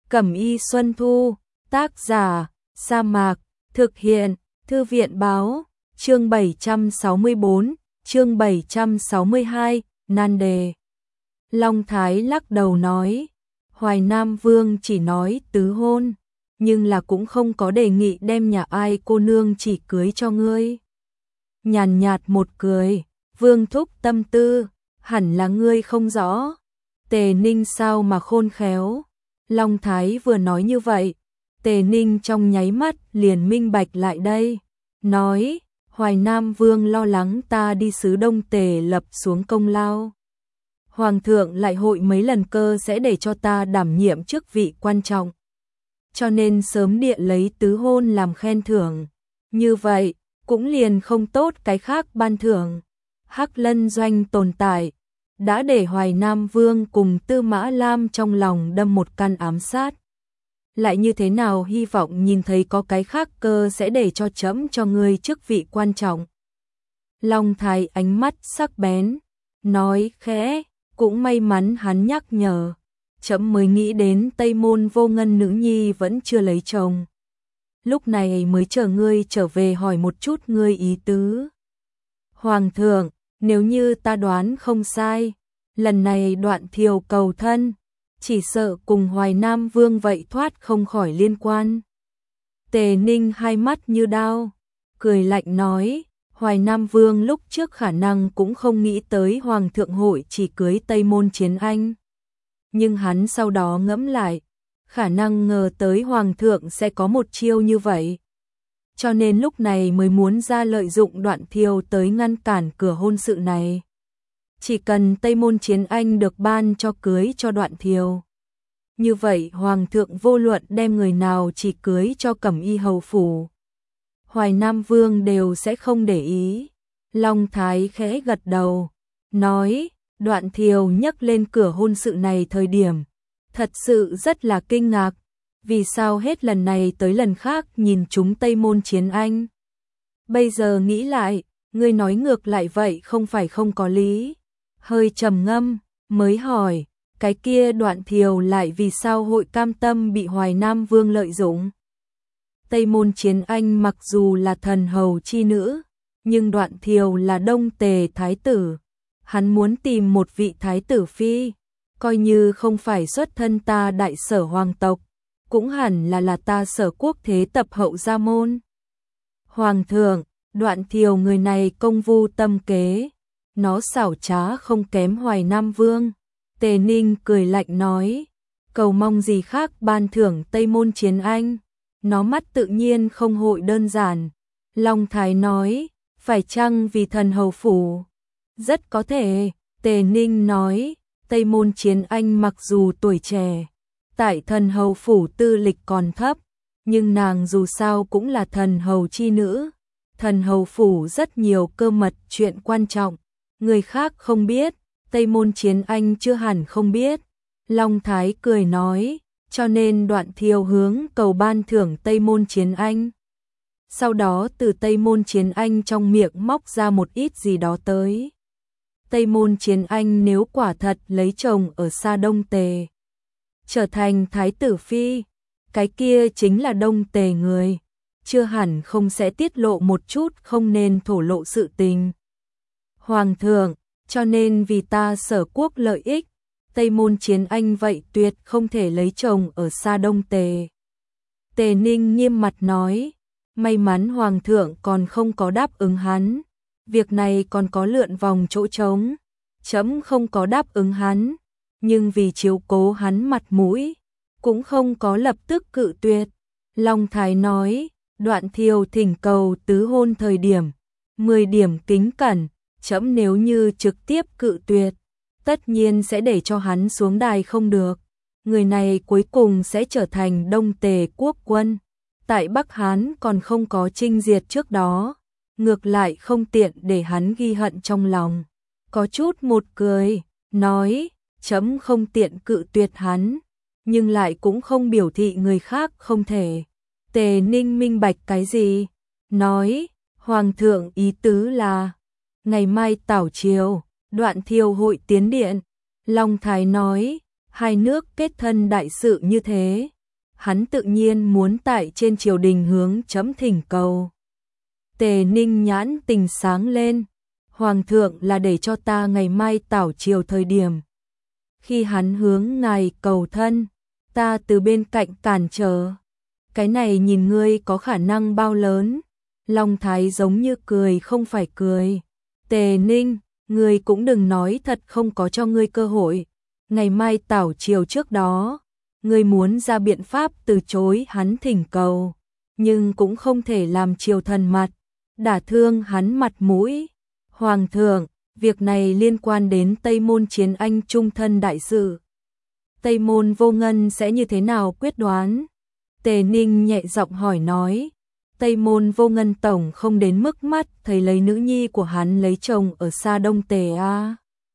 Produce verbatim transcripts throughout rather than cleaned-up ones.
Cẩm Y Xuân Thu, tác giả, Sa Mạc, thực hiện, Thư viện Báo, chương bảy trăm sáu mươi tư, chương bảy trăm sáu mươi hai, nan đề. Long Thái lắc đầu nói, Hoài Nam Vương chỉ nói tứ hôn, nhưng là cũng không có đề nghị đem nhà ai cô nương chỉ cưới cho ngươi. Nhàn nhạt một cười, Vương thúc tâm tư, hẳn là ngươi không rõ. Tề Ninh sao mà khôn khéo. Long Thái vừa nói như vậy, Tề Ninh trong nháy mắt liền minh bạch lại đây, nói, Hoài Nam Vương lo lắng ta đi xứ Đông Tề lập xuống công lao. Hoàng thượng lại hội mấy lần cơ sẽ để cho ta đảm nhiệm chức vị quan trọng. Cho nên sớm điện lấy tứ hôn làm khen thưởng. Như vậy, cũng liền không tốt cái khác ban thưởng. Hắc Lân Doanh tồn tại, đã để Hoài Nam Vương cùng Tư Mã Lam trong lòng đâm một căn ám sát. Lại như thế nào hy vọng nhìn thấy có cái khác cơ sẽ để cho trẫm cho ngươi chức vị quan trọng. Long Thái ánh mắt sắc bén, nói khẽ, cũng may mắn hắn nhắc nhở, trẫm mới nghĩ đến Tây Môn Vô Ngân nữ nhi vẫn chưa lấy chồng. Lúc này mới chờ ngươi trở về hỏi một chút ngươi ý tứ. Hoàng thượng, nếu như ta đoán không sai, lần này Đoạn Thiều cầu thân, chỉ sợ cùng Hoài Nam Vương vậy thoát không khỏi liên quan. Tề Ninh hai mắt như đao, cười lạnh nói, Hoài Nam Vương lúc trước khả năng cũng không nghĩ tới Hoàng thượng hội chỉ cưới Tây Môn Chiến Anh. Nhưng hắn sau đó ngẫm lại, khả năng ngờ tới Hoàng thượng sẽ có một chiêu như vậy. Cho nên lúc này mới muốn ra lợi dụng Đoạn Thiều tới ngăn cản cửa hôn sự này. Chỉ cần Tây Môn Chiến Anh được ban cho cưới cho Đoạn Thiều. Như vậy Hoàng thượng vô luận đem người nào chỉ cưới cho Cẩm Y hầu phủ, Hoài Nam Vương đều sẽ không để ý. Long Thái khẽ gật đầu, nói, Đoạn Thiều nhắc lên cửa hôn sự này thời điểm, thật sự rất là kinh ngạc. Vì sao hết lần này tới lần khác nhìn chúng Tây Môn Chiến Anh? Bây giờ nghĩ lại, ngươi nói ngược lại vậy không phải không có lý. Hơi trầm ngâm, mới hỏi, cái kia Đoạn Thiều lại vì sao hội cam tâm bị Hoài Nam Vương lợi dụng? Tây Môn Chiến Anh mặc dù là thần hầu chi nữ, nhưng Đoạn Thiều là Đông Tề thái tử. Hắn muốn tìm một vị thái tử phi, coi như không phải xuất thân ta đại sở hoàng tộc, cũng hẳn là là ta sở quốc thế tập hậu gia môn. Hoàng thượng, Đoạn Thiều người này công vu tâm kế, nó xảo trá không kém Hoài Nam Vương. Tề Ninh cười lạnh nói, cầu mong gì khác ban thưởng Tây Môn Chiến Anh, nó mắt tự nhiên không hội đơn giản. Long Thái nói, phải chăng vì thần hầu phủ? Rất có thể. Tề Ninh nói, Tây Môn Chiến Anh mặc dù tuổi trẻ, tại thần hầu phủ tư lịch còn thấp, nhưng nàng dù sao cũng là thần hầu chi nữ. Thần hầu phủ rất nhiều cơ mật chuyện quan trọng, người khác không biết, Tây Môn Chiến Anh chưa hẳn không biết. Long Thái cười nói, cho nên Đoạn Thiều hướng cầu ban thưởng Tây Môn Chiến Anh. Sau đó từ Tây Môn Chiến Anh trong miệng móc ra một ít gì đó tới. Tây Môn Chiến Anh nếu quả thật lấy chồng ở xa Đông Tề, trở thành thái tử phi, cái kia chính là Đông Tề người, chưa hẳn không sẽ tiết lộ một chút không nên thổ lộ sự tình. Hoàng thượng, cho nên vì ta sở quốc lợi ích, Tây Môn Chiến Anh vậy tuyệt không thể lấy chồng ở xa Đông Tề. Tề Ninh nghiêm mặt nói, may mắn Hoàng thượng còn không có đáp ứng hắn, việc này còn có lượn vòng chỗ trống, trẫm không có đáp ứng hắn, nhưng vì chiếu cố hắn mặt mũi, cũng không có lập tức cự tuyệt. Long Thái nói, Đoạn Thiều thỉnh cầu tứ hôn thời điểm, mười điểm kính cẩn, trẫm nếu như trực tiếp cự tuyệt, tất nhiên sẽ để cho hắn xuống đài không được. Người này cuối cùng sẽ trở thành Đông Tề quốc quân, tại Bắc Hán còn không có chinh diệt trước đó, ngược lại không tiện để hắn ghi hận trong lòng. Có chút một cười, nói, trẫm không tiện cự tuyệt hắn, nhưng lại cũng không biểu thị người khác không thể. Tề Ninh minh bạch cái gì? Nói, Hoàng thượng ý tứ là, ngày mai tảo triều, Đoạn Thiều hội tiến điện. Long Thái nói, hai nước kết thân đại sự như thế, hắn tự nhiên muốn tại trên triều đình hướng chấm thỉnh cầu. Tề Ninh nhãn tình sáng lên, Hoàng thượng là để cho ta ngày mai tảo triều thời điểm. Khi hắn hướng ngài cầu thân, ta từ bên cạnh cản trở. Cái này nhìn ngươi có khả năng bao lớn? Long Thái giống như cười không phải cười. Tề Ninh, ngươi cũng đừng nói thật không có cho ngươi cơ hội. Ngày mai tảo triều trước đó, ngươi muốn ra biện pháp từ chối hắn thỉnh cầu, nhưng cũng không thể làm triều thần mặt, đả thương hắn mặt mũi. Hoàng thượng, việc này liên quan đến Tây Môn Chiến Anh trung thân đại sự. Tây Môn Vô Ngân sẽ như thế nào quyết đoán? Tề Ninh nhẹ giọng hỏi nói. Tây Môn Vô Ngân tổng không đến mức mắt thấy lấy nữ nhi của hắn lấy chồng ở xa Đông Tề a.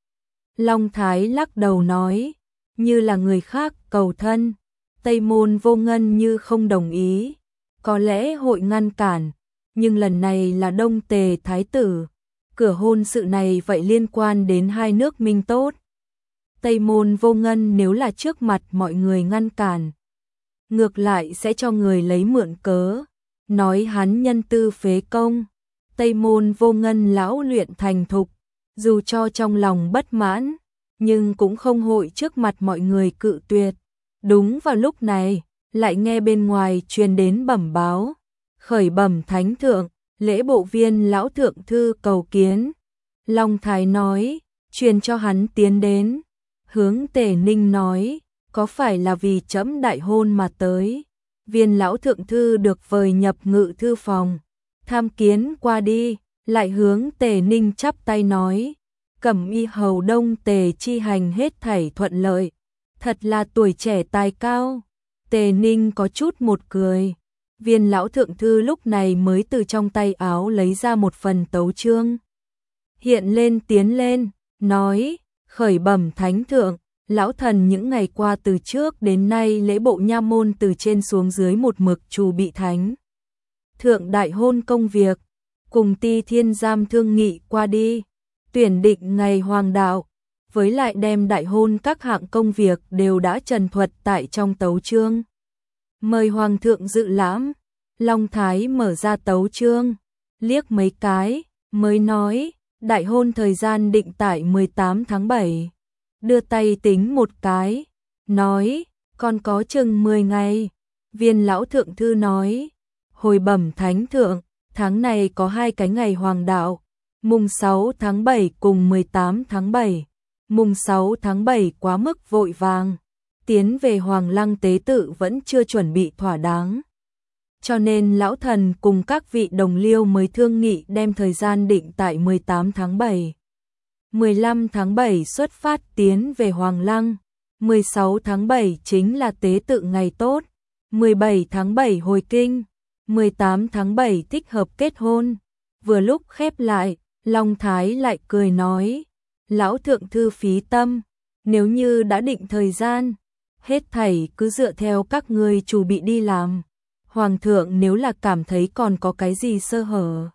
Long Thái lắc đầu nói, như là người khác cầu thân, Tây Môn Vô Ngân như không đồng ý, có lẽ hội ngăn cản, nhưng lần này là Đông Tề thái tử, cửa hôn sự này vậy liên quan đến hai nước minh tốt. Tây Môn Vô Ngân nếu là trước mặt mọi người ngăn cản, ngược lại sẽ cho người lấy mượn cớ, nói hắn nhân tư phế công. Tây Môn Vô Ngân lão luyện thành thục, dù cho trong lòng bất mãn, nhưng cũng không hội trước mặt mọi người cự tuyệt. Đúng vào lúc này, lại nghe bên ngoài truyền đến bẩm báo, khởi bẩm thánh thượng, lễ bộ viên lão thượng thư cầu kiến. Long Thái nói, truyền cho hắn tiến đến. Hướng Tề Ninh nói, có phải là vì trẫm đại hôn mà tới? Viên lão thượng thư được vời nhập ngự thư phòng, tham kiến qua đi, lại hướng Tề Ninh chắp tay nói, Cẩm Y hầu Đông Tề chi hành hết thảy thuận lợi, thật là tuổi trẻ tài cao. Tề Ninh có chút một cười. Viên lão thượng thư lúc này mới từ trong tay áo lấy ra một phần tấu chương. Hiện lên tiến lên, nói, khởi bẩm thánh thượng, lão thần những ngày qua từ trước đến nay lễ bộ nha môn từ trên xuống dưới một mực trù bị thánh thượng đại hôn công việc, cùng Ti Thiên Giám thương nghị qua đi, tuyển định ngày hoàng đạo, với lại đem đại hôn các hạng công việc đều đã trần thuật tại trong tấu chương. Mời hoàng thượng dự lãm. Long Thái mở ra tấu chương, liếc mấy cái, mới nói, đại hôn thời gian định tại mười tám tháng bảy. Đưa tay tính một cái, nói, còn có chừng mười ngày. Viên lão thượng thư nói, hồi bẩm thánh thượng, tháng này có hai cái ngày hoàng đạo, mùng sáu tháng bảy cùng mười tám tháng bảy. Mùng sáu tháng bảy quá mức vội vàng, tiến về Hoàng Lăng tế tự vẫn chưa chuẩn bị thỏa đáng. Cho nên lão thần cùng các vị đồng liêu mới thương nghị đem thời gian định tại mười tám tháng bảy. mười lăm tháng bảy xuất phát tiến về Hoàng Lăng, mười sáu tháng bảy chính là tế tự ngày tốt, mười bảy tháng bảy hồi kinh, mười tám tháng bảy thích hợp kết hôn. Vừa lúc khép lại, Long Thái lại cười nói, lão thượng thư phí tâm, nếu như đã định thời gian, hết thảy cứ dựa theo các ngươi chủ bị đi làm. Hoàng thượng nếu là cảm thấy còn có cái gì sơ hở,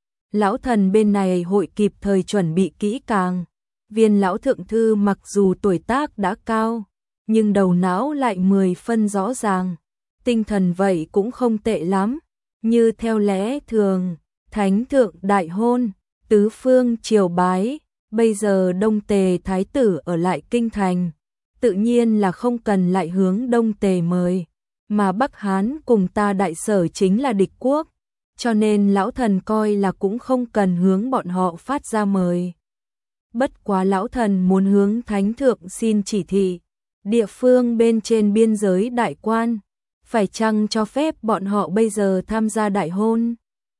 lão thần bên này hội kịp thời chuẩn bị kỹ càng. Viên lão thượng thư mặc dù tuổi tác đã cao, nhưng đầu não lại mười phân rõ ràng, tinh thần vậy cũng không tệ lắm. Như theo lẽ thường, thánh thượng đại hôn, tứ phương triều bái, bây giờ Đông Tề thái tử ở lại kinh thành, tự nhiên là không cần lại hướng Đông Tề mời, mà Bắc Hán cùng ta đại sở chính là địch quốc, cho nên lão thần coi là cũng không cần hướng bọn họ phát ra mời. Bất quá lão thần muốn hướng thánh thượng xin chỉ thị, địa phương bên trên biên giới đại quan, phải chăng cho phép bọn họ bây giờ tham gia đại hôn?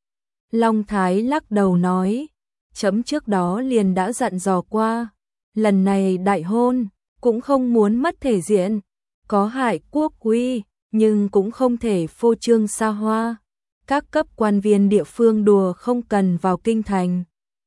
Long Thái lắc đầu nói, chấm trước đó liền đã dặn dò qua, lần này đại hôn, cũng không muốn mất thể diện, có hại quốc uy, nhưng cũng không thể phô trương xa hoa. Các cấp quan viên địa phương đùa không cần vào kinh thành.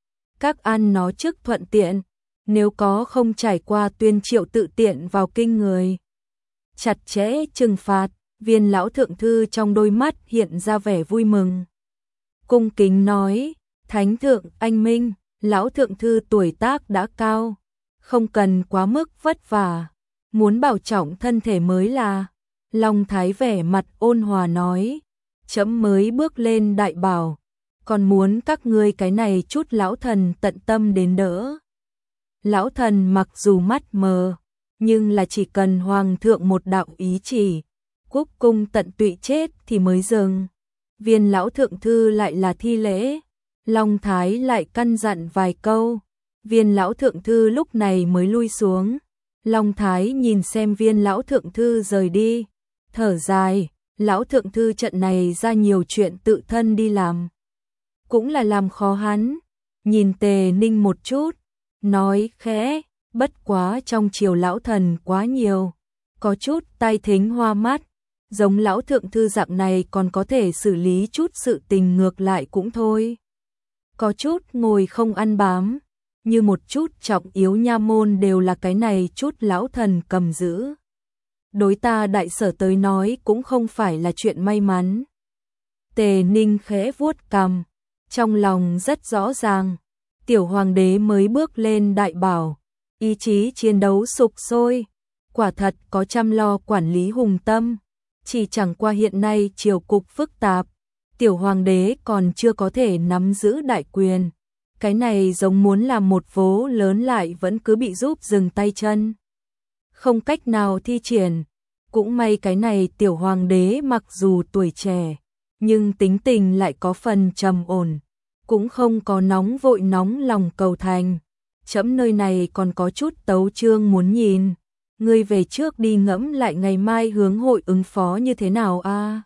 Các ăn nó trước thuận tiện, nếu có không trải qua tuyên triệu tự tiện vào kinh người. Chặt chẽ trừng phạt, viên lão thượng thư trong đôi mắt hiện ra vẻ vui mừng. Cung kính nói, thánh thượng anh minh, lão thượng thư tuổi tác đã cao, không cần quá mức vất vả, muốn bảo trọng thân thể mới là. Long Thái vẻ mặt ôn hòa nói, trẫm mới bước lên đại bảo, còn muốn các ngươi cái này chút lão thần tận tâm đến đỡ. Lão thần mặc dù mắt mờ, nhưng là chỉ cần hoàng thượng một đạo ý chỉ, quốc cung tận tụy chết thì mới dừng. Viên lão thượng thư lại là thi lễ, Long Thái lại căn dặn vài câu, viên lão thượng thư lúc này mới lui xuống. Long Thái nhìn xem viên lão thượng thư rời đi, thở dài, lão thượng thư trận này ra nhiều chuyện tự thân đi làm, cũng là làm khó hắn. Nhìn Tề Ninh một chút, nói khẽ, bất quá trong triều lão thần quá nhiều, có chút tai thính hoa mắt, giống lão thượng thư dạng này còn có thể xử lý chút sự tình ngược lại cũng thôi. Có chút ngồi không ăn bám, như một chút trọng yếu nha môn đều là cái này chút lão thần cầm giữ. Đối ta đại sở tới nói cũng không phải là chuyện may mắn. Tề Ninh khẽ vuốt cằm, trong lòng rất rõ ràng, tiểu hoàng đế mới bước lên đại bảo, ý chí chiến đấu sục sôi, quả thật có chăm lo quản lý hùng tâm, chỉ chẳng qua hiện nay triều cục phức tạp, tiểu hoàng đế còn chưa có thể nắm giữ đại quyền, cái này giống muốn làm một vố lớn lại vẫn cứ bị giúp dừng tay chân, không cách nào thi triển. Cũng may cái này tiểu hoàng đế mặc dù tuổi trẻ, nhưng tính tình lại có phần trầm ổn, cũng không có nóng vội nóng lòng cầu thành. Trẫm nơi này còn có chút tấu chương muốn nhìn, ngươi về trước đi ngẫm lại ngày mai hướng hội ứng phó như thế nào a. À?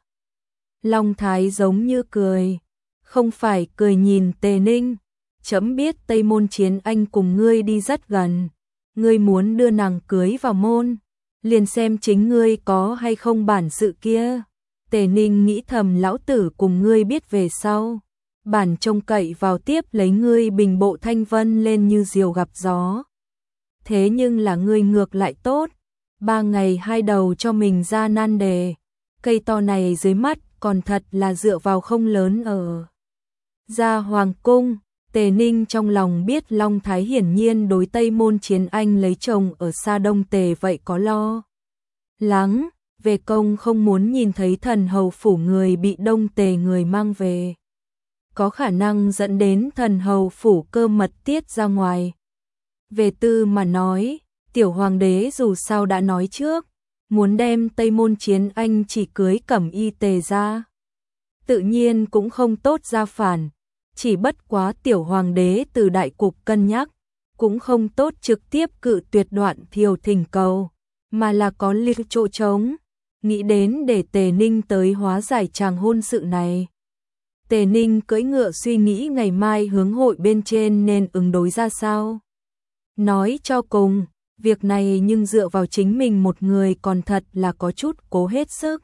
Long Thái giống như cười, không phải cười nhìn Tề Ninh, trẫm biết Tây Môn Chiến Anh cùng ngươi đi rất gần, ngươi muốn đưa nàng cưới vào môn, liền xem chính ngươi có hay không bản sự kia. Tề Ninh nghĩ thầm lão tử cùng ngươi biết về sau, bản trông cậy vào tiếp lấy ngươi bình bộ thanh vân lên như diều gặp gió. Thế nhưng là ngươi ngược lại tốt, ba ngày hai đầu cho mình ra nan đề, cây to này dưới mắt còn thật là dựa vào không lớn ở. Ra hoàng cung, Tề Ninh trong lòng biết Long Thái hiển nhiên đối Tây Môn Chiến Anh lấy chồng ở xa Đông Tề vậy có lo lắng, về công không muốn nhìn thấy thần hầu phủ người bị Đông Tề người mang về, có khả năng dẫn đến thần hầu phủ cơ mật tiết ra ngoài. Về tư mà nói, tiểu hoàng đế dù sao đã nói trước, muốn đem Tây Môn Chiến Anh chỉ cưới Cẩm Y Tề ra, tự nhiên cũng không tốt ra phản. Chỉ bất quá tiểu hoàng đế từ đại cục cân nhắc, cũng không tốt trực tiếp cự tuyệt đoạn thiều thỉnh cầu, mà là có liệt chỗ trống, nghĩ đến để Tề Ninh tới hóa giải chàng hôn sự này. Tề Ninh cưỡi ngựa suy nghĩ ngày mai hướng hội bên trên nên ứng đối ra sao. Nói cho cùng, việc này nhưng dựa vào chính mình một người còn thật là có chút cố hết sức.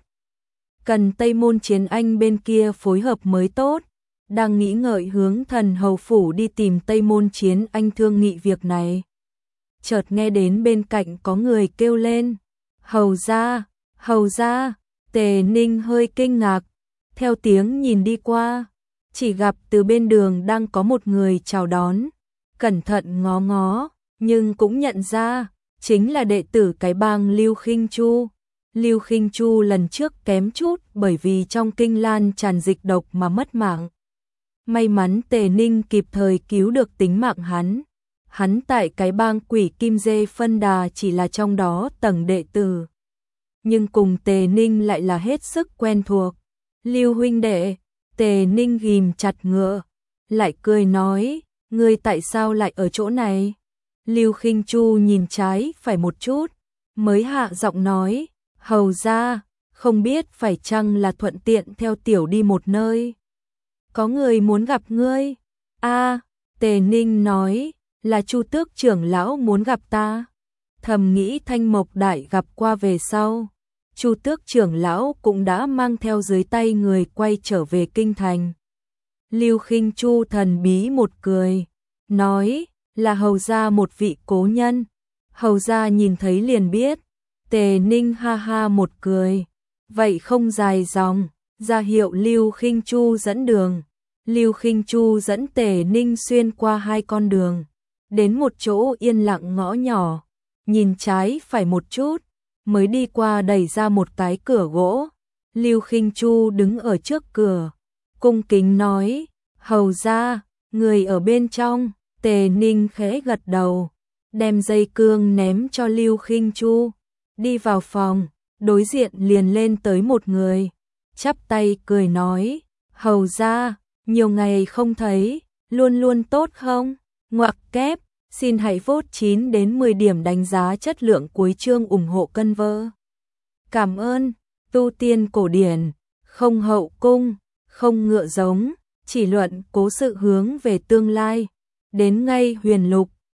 Cần Tây Môn Chiến Anh bên kia phối hợp mới tốt. Đang nghĩ ngợi hướng thần hầu phủ đi tìm Tây Môn Chiến Anh thương nghị việc này. Chợt nghe đến bên cạnh có người kêu lên, hầu ra, hầu ra. Tề Ninh hơi kinh ngạc, theo tiếng nhìn đi qua, chỉ gặp từ bên đường đang có một người chào đón, cẩn thận ngó ngó, nhưng cũng nhận ra, chính là đệ tử cái bang Lưu Khinh Chu. Lưu Khinh Chu lần trước kém chút bởi vì trong kinh lan tràn dịch độc mà mất mạng. May mắn Tề Ninh kịp thời cứu được tính mạng hắn. Hắn tại cái bang Quỷ Kim Dê phân đà chỉ là trong đó tầng đệ tử, nhưng cùng Tề Ninh lại là hết sức quen thuộc. Lưu huynh đệ, Tề Ninh ghim chặt ngựa, lại cười nói, ngươi tại sao lại ở chỗ này? Lưu Khinh Chu nhìn trái phải một chút, mới hạ giọng nói, hầu ra, không biết phải chăng là thuận tiện theo tiểu đi một nơi. Có người muốn gặp ngươi. A, Tề Ninh nói, là Chu Tước trưởng lão muốn gặp ta. Thầm nghĩ Thanh Mộc Đại gặp qua về sau, Chu Tước trưởng lão cũng đã mang theo dưới tay người quay trở về kinh thành. Lưu Khinh Chu thần bí một cười, nói, là hầu gia một vị cố nhân. Hầu gia nhìn thấy liền biết. Tề Ninh ha ha một cười, vậy không dài dòng, ra hiệu Lưu Khinh Chu dẫn đường. Lưu Khinh Chu dẫn Tề Ninh xuyên qua hai con đường, đến một chỗ yên lặng ngõ nhỏ, nhìn trái phải một chút, mới đi qua đẩy ra một cái cửa gỗ. Lưu Khinh Chu đứng ở trước cửa, cung kính nói, hầu ra, người ở bên trong. Tề Ninh khẽ gật đầu, đem dây cương ném cho Lưu Khinh Chu, đi vào phòng, đối diện liền lên tới một người, chắp tay cười nói, hầu ra, nhiều ngày không thấy, luôn luôn tốt không? Ngoặc kép, xin hãy vote chín đến mười điểm đánh giá chất lượng cuối chương ủng hộ cân vơ. Cảm ơn, tu tiên cổ điển, không hậu cung, không ngựa giống, chỉ luận cố sự hướng về tương lai, đến ngay huyền lục.